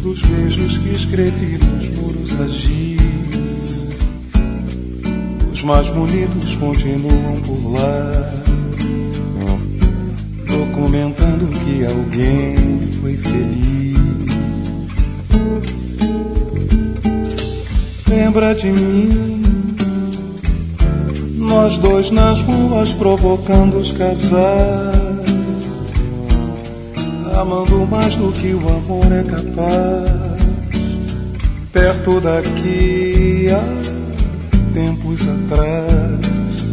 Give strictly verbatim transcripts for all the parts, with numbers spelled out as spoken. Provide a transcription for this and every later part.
dos beijos que escrevi nos muros a giz. Os mais bonitos continuam por lá, documentando que alguém foi feliz. Lembra de mim, nós dois nas ruas provocando os casais, amando mais do que o amor é capaz. Perto daqui há tempos atrás.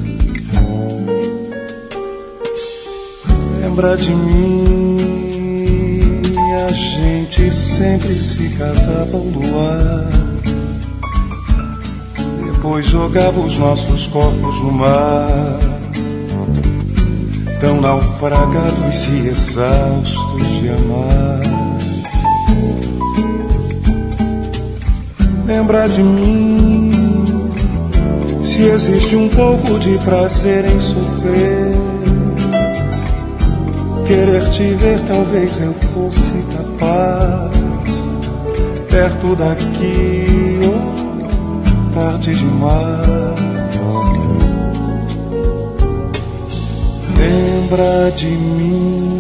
Lembra de mim, a gente sempre se casava ao luar, depois jogava os nossos corpos no mar, tão naufragados e exaustos de amar. Lembra de mim, se existe um pouco de prazer em sofrer, querer te ver talvez eu fosse capaz. Perto daqui, oh, tarde demais. Lembra de mim.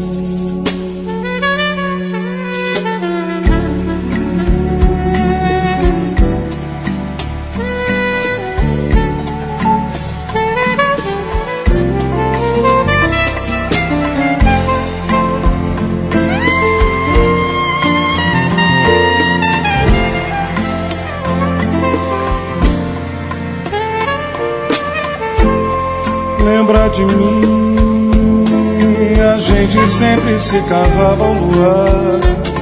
Lembra de mim, a gente sempre se casava ao luar,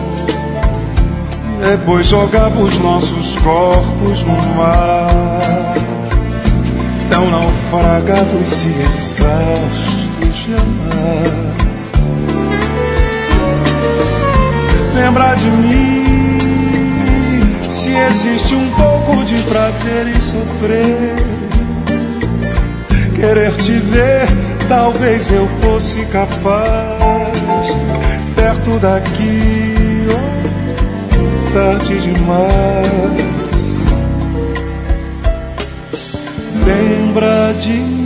depois jogava os nossos corpos no mar, tão naufragados e exaustos de amar. Lembra de mim, se existe um pouco de prazer em sofrer, querer te ver, talvez eu fosse capaz. Perto daqui, oh, tarde demais. Lembra de mim.